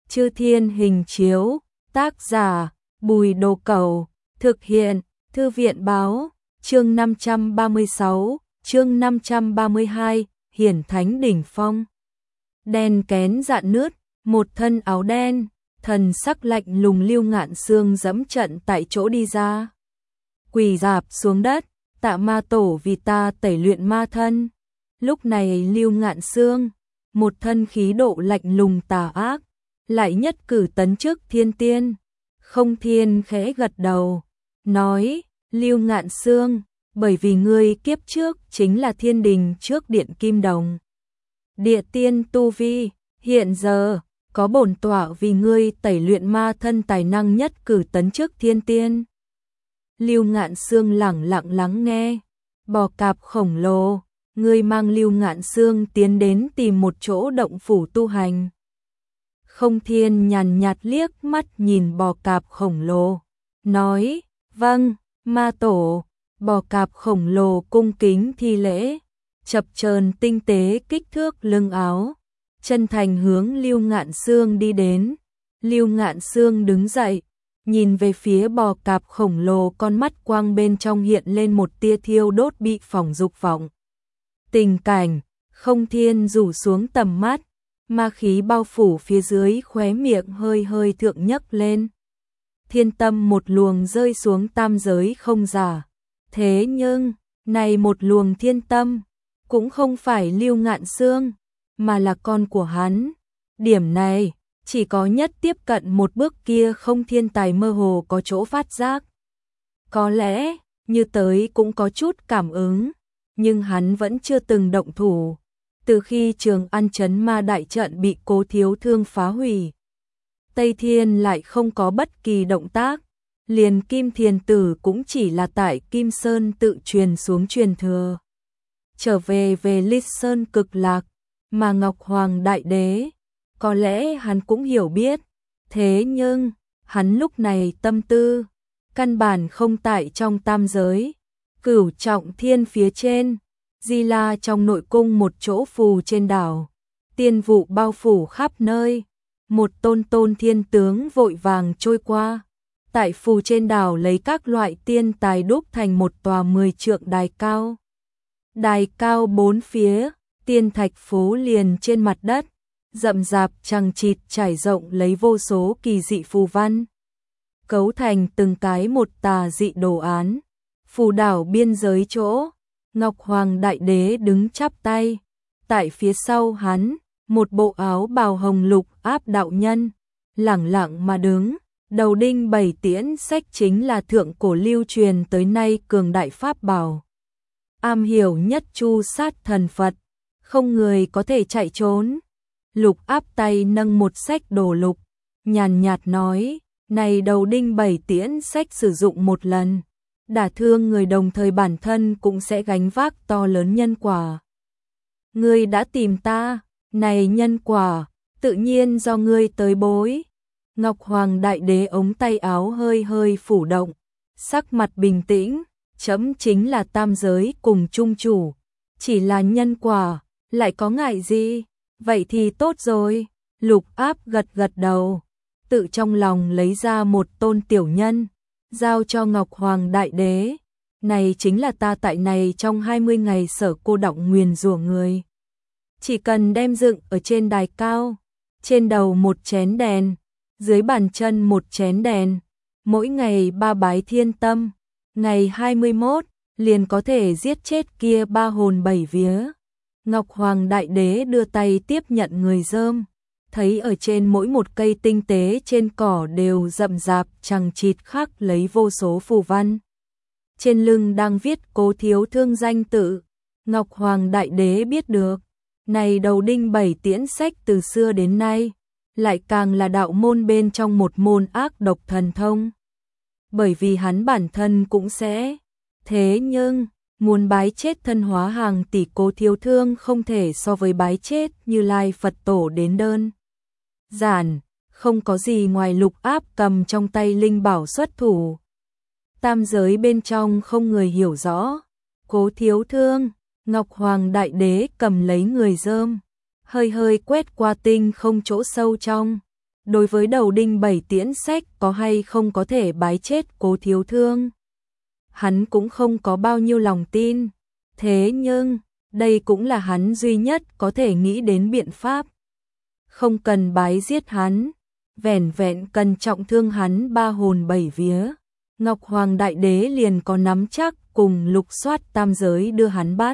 Chư Thiên Hình Chiếu, tác giả Bùi Đồ Cẩu, thực hiện Thư viện báo, chương 536, chương 532, Hiển Thánh Đỉnh Phong. Đen kén dạn nứt, một thân áo đen, thần sắc lạnh lùng Lưu Ngạn Xương dẫm trận tại chỗ đi ra. Quỳ rạp xuống đất, tạ ma tổ vì ta tẩy luyện ma thân. Lúc này Lưu Ngạn Xương, một thân khí độ lạnh lùng tà ác, lại nhất cử tấn chức thiên tiên. Không Thiên khẽ gật đầu, nói, Lưu Ngạn Xương, bởi vì ngươi kiếp trước chính là thiên đình trước điện Kim Đồng. Địa tiên tu vi, hiện giờ, có bổn tọa vì ngươi tẩy luyện ma thân tài năng nhất cử tấn chức thiên tiên. Lưu Ngạn Xương lẳng lặng lắng nghe, bò cạp khổng lồ, ngươi mang Lưu Ngạn Xương tiến đến tìm một chỗ động phủ tu hành. Không Thiên nhàn nhạt liếc mắt nhìn bò cạp khổng lồ, nói, vâng, ma tổ. Bò cạp khổng lồ cung kính thi lễ, chập chờn tinh tế kích thước lưng áo, chân thành hướng Lưu Ngạn Xương đi đến. Lưu Ngạn Xương đứng dậy, nhìn về phía bò cạp khổng lồ, con mắt quang bên trong hiện lên một tia thiêu đốt bị phỏng dục vọng. Tình cảnh, Không Thiên rủ xuống tầm mắt, ma khí bao phủ phía dưới, khóe miệng hơi hơi thượng nhấc lên. Thiên tâm một luồng rơi xuống tam giới không giả. Thế nhưng, này một luồng thiên tâm, cũng không phải Lưu Ngạn Xương, mà là con của hắn. Điểm này, chỉ có nhất tiếp cận một bước kia Không Thiên tài mơ hồ có chỗ phát giác. Có lẽ, như tới cũng có chút cảm ứng, nhưng hắn vẫn chưa từng động thủ. Từ khi Trường An Trấn Ma đại trận bị Cố Thiếu Thương phá hủy, Tây Thiên lại không có bất kỳ động tác. Liền Kim Thiền Tử cũng chỉ là tại Kim Sơn tự truyền xuống truyền thừa. Trở về Lịch Sơn Cực Lạc, mà Ngọc Hoàng Đại Đế, có lẽ hắn cũng hiểu biết. Thế nhưng, hắn lúc này tâm tư, căn bản không tại trong tam giới. Cửu Trọng Thiên phía trên, Di La trong nội cung một chỗ phù trên đảo. Tiên vụ bao phủ khắp nơi, một tôn thiên tướng vội vàng trôi qua. Tại phù trên đảo lấy các loại tiên tài đúc thành một tòa 10 trượng đài cao. Đài cao bốn phía, tiên thạch phố liền trên mặt đất, rậm rạp chằng chịt trải rộng lấy vô số kỳ dị phù văn, cấu thành từng cái một tà dị đồ án. Phù đảo biên giới chỗ, Ngọc Hoàng Đại Đế đứng chắp tay, tại phía sau hắn, một bộ áo bào hồng lục áp đạo nhân, lẳng lặng mà đứng. Đầu đinh 7 tiễn sách chính là thượng cổ lưu truyền tới nay cường đại pháp bảo. Am hiểu nhất chu sát thần Phật, không người có thể chạy trốn. Lục áp tay nâng một sách đồ lục, nhàn nhạt nói, này đầu đinh 7 tiễn sách sử dụng một lần, đả thương người đồng thời bản thân cũng sẽ gánh vác to lớn nhân quả. Ngươi đã tìm ta, này nhân quả, tự nhiên do ngươi tới bối. Ngọc Hoàng Đại Đế ống tay áo hơi hơi phủ động, sắc mặt bình tĩnh, chấm chính là tam giới cùng chung chủ, chỉ là nhân quả, lại có ngại gì, vậy thì tốt rồi. Lục áp gật gật đầu, tự trong lòng lấy ra một tôn tiểu nhân, giao cho Ngọc Hoàng Đại Đế, này chính là ta tại này trong 20 ngày sở cô đọng nguyền rủa người. Chỉ cần đem dựng ở trên đài cao, trên đầu một chén đèn, dưới bàn chân một chén đèn, mỗi ngày 3 bái thiên tâm, ngày 21 liền có thể giết chết kia 3 hồn 7 vía. Ngọc Hoàng Đại Đế đưa tay tiếp nhận người dơm, thấy ở trên mỗi một cây tinh tế trên cỏ đều rậm rạp chằng chịt khắc lấy vô số phù văn. Trên lưng đang viết Cố Thiếu Thương danh tự. Ngọc Hoàng Đại Đế biết được, này đầu đinh 7 tiễn sách từ xưa đến nay, lại càng là đạo môn bên trong một môn ác độc thần thông. Bởi vì hắn bản thân cũng sẽ. Thế nhưng, muốn bái chết thân hóa hàng tỷ Cố Thiếu Thương không thể so với bái chết Như Lai Phật Tổ đến đơn giản, không có gì ngoài lục áp cầm trong tay linh bảo xuất thủ. Tam giới bên trong không người hiểu rõ. Cố Thiếu Thương, Ngọc Hoàng Đại Đế cầm lấy người dơm, hơi hơi quét qua tinh không chỗ sâu trong, đối với đầu đinh 7 tiễn sách có hay không có thể bái chết Cố Thiếu Thương, hắn cũng không có bao nhiêu lòng tin. Thế nhưng, đây cũng là hắn duy nhất có thể nghĩ đến biện pháp. Không cần bái giết hắn, vẻn vẹn cần trọng thương hắn 3 hồn 7 vía, Ngọc Hoàng Đại Đế liền có nắm chắc cùng lục soát tam giới đưa hắn bắt.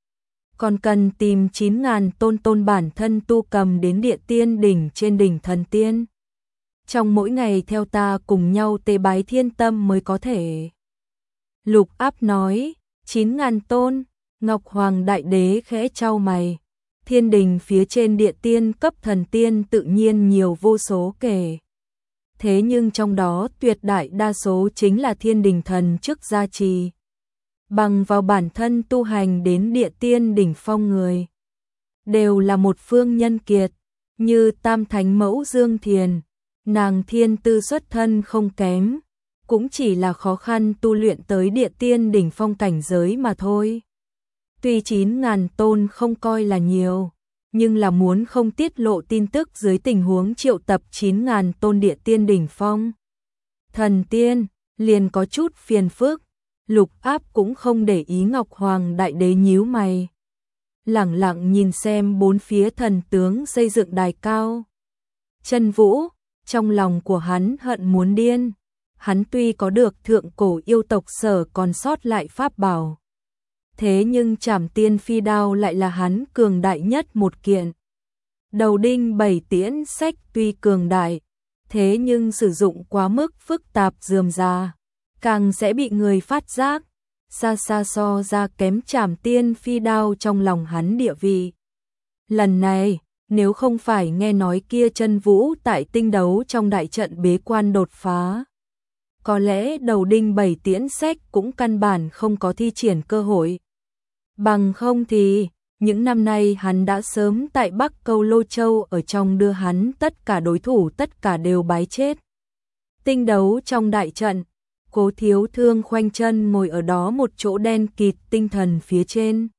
Còn cần tìm 9.000 tôn bản thân tu cầm đến địa tiên đỉnh trên đỉnh thần tiên. Trong mỗi ngày theo ta cùng nhau tế bái thiên tâm mới có thể. Lục Áp nói, 9.000 tôn, Ngọc Hoàng Đại Đế khẽ chau mày. Thiên đình phía trên địa tiên cấp thần tiên tự nhiên nhiều vô số kể. Thế nhưng trong đó tuyệt đại đa số chính là thiên đình thần chức gia trì. Bằng vào bản thân tu hành đến địa tiên đỉnh phong người. Đều là một phương nhân kiệt, như Tam Thánh Mẫu Dương Thiền, nàng thiên tư xuất thân không kém, cũng chỉ là khó khăn tu luyện tới địa tiên đỉnh phong cảnh giới mà thôi. Tuy 9.000 tôn không coi là nhiều, nhưng là muốn không tiết lộ tin tức dưới tình huống triệu tập 9.000 tôn địa tiên đỉnh phong. Thần tiên, liền có chút phiền phức, Lục Áp cũng không để ý Ngọc Hoàng Đại Đế nhíu mày. Lẳng lặng nhìn xem bốn phía thần tướng xây dựng đài cao. Chân Vũ, trong lòng của hắn hận muốn điên. Hắn tuy có được thượng cổ yêu tộc sở còn sót lại pháp bảo. Thế nhưng Trảm Tiên Phi Đao lại là hắn cường đại nhất một kiện. Đầu đinh 7 tiễn sách tuy cường đại, thế nhưng sử dụng quá mức phức tạp rườm rà, càng sẽ bị người phát giác, xa xa so ra kém Trảm Tiên Phi Đao trong lòng hắn địa vị. Lần này, nếu không phải nghe nói kia Chân Vũ tại tinh đấu trong đại trận bế quan đột phá, có lẽ đầu đinh 7 tiễn sách cũng căn bản không có thi triển cơ hội. Bằng không thì, những năm nay hắn đã sớm tại Bắc Câu Lô Châu ở trong đưa hắn tất cả đối thủ tất cả đều bái chết. Tinh đấu trong đại trận, Cố Thiếu Thương khoanh chân ngồi ở đó một chỗ đen kịt tinh thần phía trên.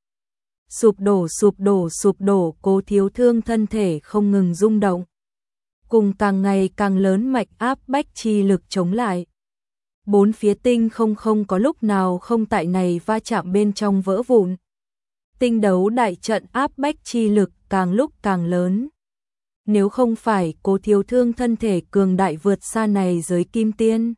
Sụp đổ, Cố Thiếu Thương thân thể không ngừng rung động. Cùng càng ngày càng lớn mạch áp bách chi lực chống lại. Bốn phía tinh không có lúc nào không tại này va chạm bên trong vỡ vụn. Tinh đấu đại trận áp bách chi lực càng lúc càng lớn. Nếu không phải Cố Thiếu Thương thân thể cường đại vượt xa này giới kim tiên,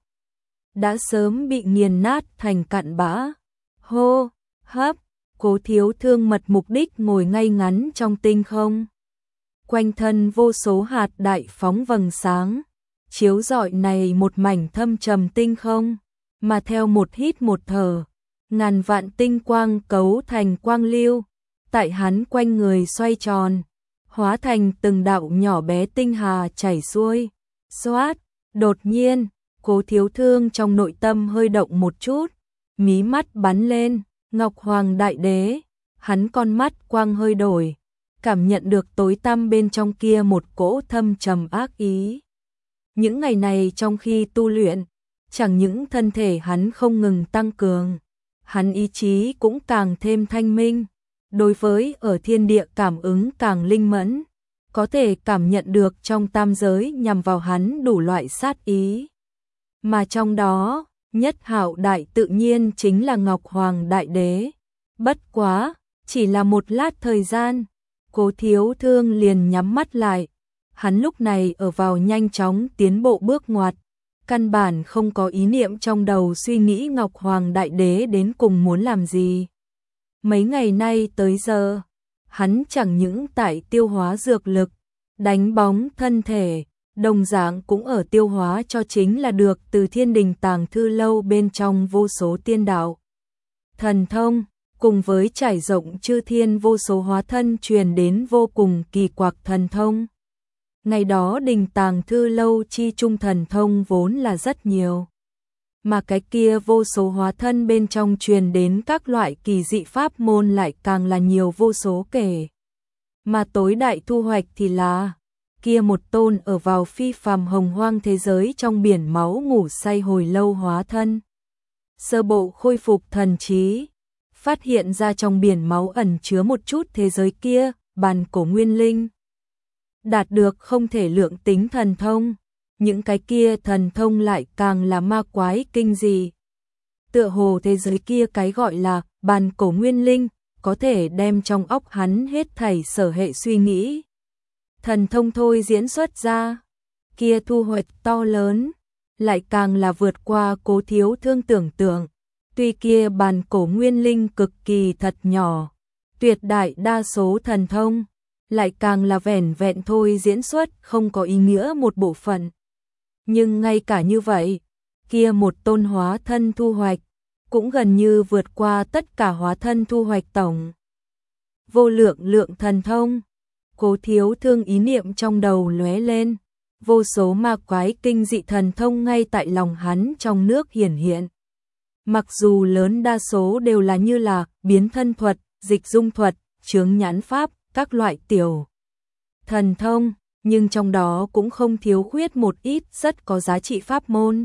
đã sớm bị nghiền nát thành cặn bã. Hô, hấp, Cố Thiếu Thương mật mục đích ngồi ngay ngắn trong tinh không. Quanh thân vô số hạt đại phóng vầng sáng, chiếu rọi này một mảnh thâm trầm tinh không, mà theo một hít một thở, ngàn vạn tinh quang cấu thành quang lưu, tại hắn quanh người xoay tròn, hóa thành từng đạo nhỏ bé tinh hà chảy xuôi. Xoát, đột nhiên, Cố Thiếu Thương trong nội tâm hơi động một chút, mí mắt bắn lên, Ngọc Hoàng Đại Đế, hắn con mắt quang hơi đổi, cảm nhận được tối tăm bên trong kia một cỗ thâm trầm ác ý. Những ngày này trong khi tu luyện, chẳng những thân thể hắn không ngừng tăng cường, hắn ý chí cũng càng thêm thanh minh, đối với ở thiên địa cảm ứng càng linh mẫn, có thể cảm nhận được trong tam giới nhằm vào hắn đủ loại sát ý. Mà trong đó, nhất hạo đại tự nhiên chính là Ngọc Hoàng Đại Đế. Bất quá, chỉ là một lát thời gian, Cố Thiếu Thương liền nhắm mắt lại. Hắn lúc này ở vào nhanh chóng tiến bộ bước ngoặt, căn bản không có ý niệm trong đầu suy nghĩ Ngọc Hoàng Đại Đế đến cùng muốn làm gì. Mấy ngày nay tới giờ, hắn chẳng những tại tiêu hóa dược lực, đánh bóng thân thể, đồng dạng cũng ở tiêu hóa cho chính là được từ Thiên Đình Tàng Thư Lâu bên trong vô số tiên đạo. Thần thông, cùng với trải rộng chư thiên vô số hóa thân truyền đến vô cùng kỳ quặc thần thông. Ngày đó Đình Tàng Thư Lâu chi trung thần thông vốn là rất nhiều. Mà cái kia vô số hóa thân bên trong truyền đến các loại kỳ dị pháp môn lại càng là nhiều vô số kể. Mà tối đại thu hoạch thì là kia một tôn ở vào phi phàm hồng hoang thế giới trong biển máu ngủ say hồi lâu hóa thân. Sơ bộ khôi phục thần trí, phát hiện ra trong biển máu ẩn chứa một chút thế giới kia, bàn cổ nguyên linh. đạt được không thể lượng tính thần thông, những cái kia thần thông lại càng là ma quái kinh dị. Tựa hồ thế giới kia cái gọi là bàn cổ nguyên linh, có thể đem trong óc hắn hết thảy sở hệ suy nghĩ. Thần thông thôi diễn xuất ra, kia thu hoạch to lớn, lại càng là vượt qua Cố Thiếu Thương tưởng tượng. Tuy kia bàn cổ nguyên linh cực kỳ thật nhỏ, tuyệt đại đa số thần thông, lại càng là vẻn vẹn thôi diễn xuất không có ý nghĩa một bộ phận. Nhưng ngay cả như vậy, kia một tôn hóa thân thu hoạch, cũng gần như vượt qua tất cả hóa thân thu hoạch tổng. Vô lượng lượng thần thông, Cố Thiếu Thương ý niệm trong đầu lóe lên, vô số ma quái kinh dị thần thông ngay tại lòng hắn trong nước hiển hiện. Mặc dù lớn đa số đều là như là biến thân thuật, dịch dung thuật, chướng nhãn pháp, các loại tiểu thần thông, nhưng trong đó cũng không thiếu khuyết một ít rất có giá trị pháp môn.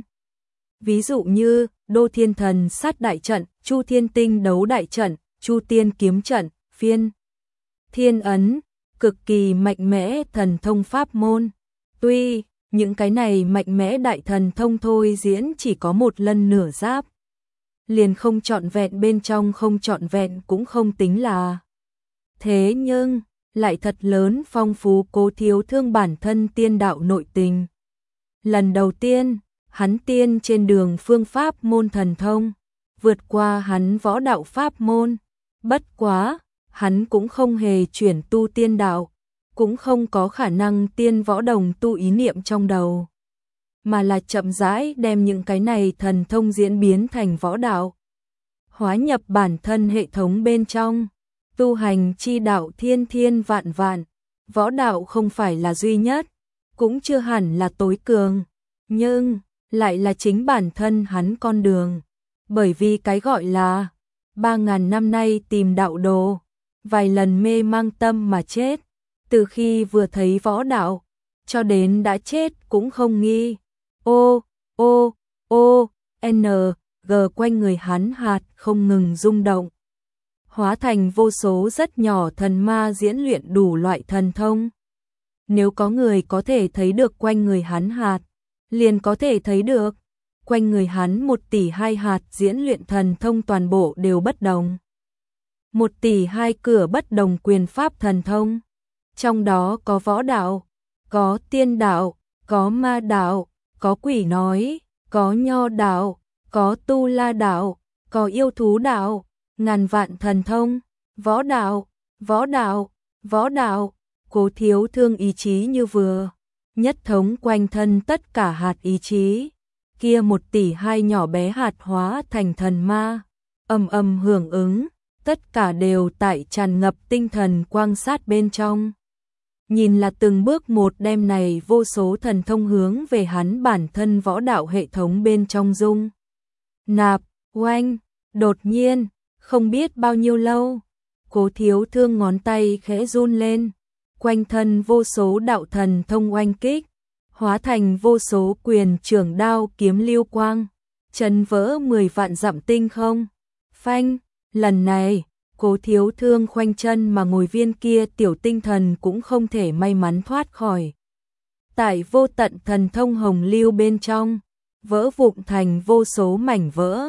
Ví dụ như Đô Thiên Thần Sát Đại Trận, Chu Thiên Tinh Đấu Đại Trận, Chu Tiên Kiếm Trận, Phiên Thiên Ấn, cực kỳ mạnh mẽ thần thông pháp môn. Tuy những cái này mạnh mẽ đại thần thông thôi diễn chỉ có một lần nửa giáp, liền không trọn vẹn, bên trong không trọn vẹn cũng không tính là. Thế nhưng lại thật lớn phong phú Cố Thiếu Thương bản thân tiên đạo nội tình. Lần đầu tiên, hắn tiên trên đường phương pháp môn thần thông, vượt qua hắn võ đạo pháp môn. Bất quá, hắn cũng không hề chuyển tu tiên đạo, cũng không có khả năng tiên võ đồng tu ý niệm trong đầu, mà là chậm rãi đem những cái này thần thông diễn biến thành võ đạo, hóa nhập bản thân hệ thống bên trong. Tu hành chi đạo thiên thiên vạn vạn, võ đạo không phải là duy nhất, cũng chưa hẳn là tối cường, nhưng lại là chính bản thân hắn con đường. Bởi vì cái gọi là 3.000 năm nay tìm đạo đồ, vài lần mê mang tâm mà chết, từ khi vừa thấy võ đạo, cho đến đã chết cũng không nghi. G quanh người hắn hạt không ngừng rung động, hóa thành vô số rất nhỏ thần ma diễn luyện đủ loại thần thông. Nếu có người có thể thấy được quanh người hắn hạt, liền có thể thấy được quanh người hắn 1 tỷ 2 hạt diễn luyện thần thông toàn bộ đều bất đồng. 1 tỷ 2 cửa bất đồng quyền pháp thần thông, trong đó có võ đạo, có tiên đạo, có ma đạo, có quỷ nói, có nho đạo, có tu la đạo, có yêu thú đạo, ngàn vạn thần thông, võ đạo, võ đạo, võ đạo. Cố Thiếu Thương ý chí như vừa nhất thống quanh thân tất cả hạt ý chí, kia 1 tỷ 2 nhỏ bé hạt hóa thành thần ma, ầm ầm hưởng ứng, tất cả đều tại tràn ngập tinh thần quang sát bên trong. Nhìn là từng bước một đem này vô số thần thông hướng về hắn bản thân võ đạo hệ thống bên trong dung nạp. Oanh, đột nhiên, không biết bao nhiêu lâu, Cố Thiếu Thương ngón tay khẽ run lên, quanh thân vô số đạo thần thông oanh kích, hóa thành vô số quyền trưởng đao kiếm lưu quang, chấn vỡ 10 vạn dặm tinh không. Phanh, lần này, Cố Thiếu Thương khoanh chân mà ngồi viên kia tiểu tinh thần cũng không thể may mắn thoát khỏi. Tại vô tận thần thông hồng lưu bên trong, vỡ vụn thành vô số mảnh vỡ,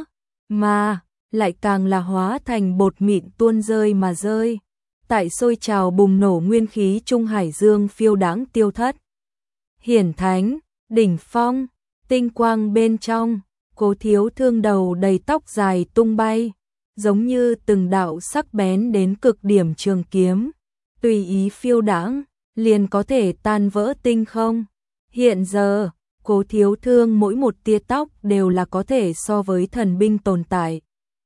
mà lại càng là hóa thành bột mịn tuôn rơi mà rơi. Tại sôi trào bùng nổ nguyên khí trung hải dương phiêu đáng tiêu thất. Hiển thánh, đỉnh phong, tinh quang bên trong, Cố Thiếu Thương đầu đầy tóc dài tung bay, giống như từng đạo sắc bén đến cực điểm trường kiếm, tùy ý phiêu đãng, liền có thể tan vỡ tinh không. Hiện giờ, Cố Thiếu Thương mỗi một tia tóc đều là có thể so với thần binh tồn tại.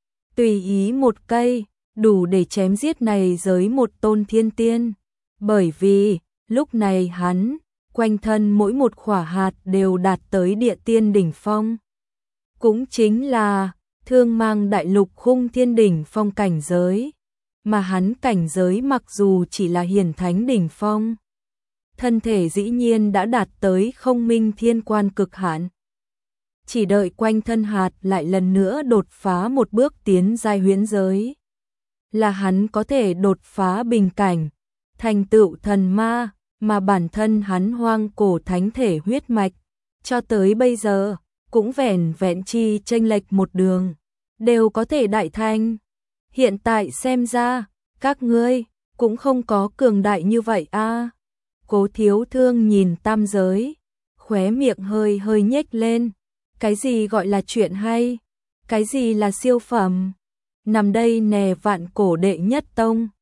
Tùy ý một cây, đủ để chém giết này giới một tôn thiên tiên, bởi vì lúc này hắn, quanh thân mỗi một khỏa hạt đều đạt tới địa tiên đỉnh phong. Cũng chính là Thương Mang đại lục khung thiên đỉnh phong cảnh giới, mà hắn cảnh giới mặc dù chỉ là hiển thánh đỉnh phong, thân thể dĩ nhiên đã đạt tới không minh thiên quan cực hạn. Chỉ đợi quanh thân hạt lại lần nữa đột phá một bước tiến giai huyễn giới, là hắn có thể đột phá bình cảnh, thành tựu thần ma, mà bản thân hắn hoang cổ thánh thể huyết mạch, cho tới bây giờ, cũng vẻn vẹn chi chênh lệch một đường, đều có thể đại thành. Hiện tại xem ra, các ngươi cũng không có cường đại như vậy a. Cố Thiếu Thương nhìn tam giới, khóe miệng hơi hơi nhếch lên. Cái gì gọi là chuyện hay? Cái gì là siêu phẩm? Nằm đây nè vạn cổ đệ nhất tông.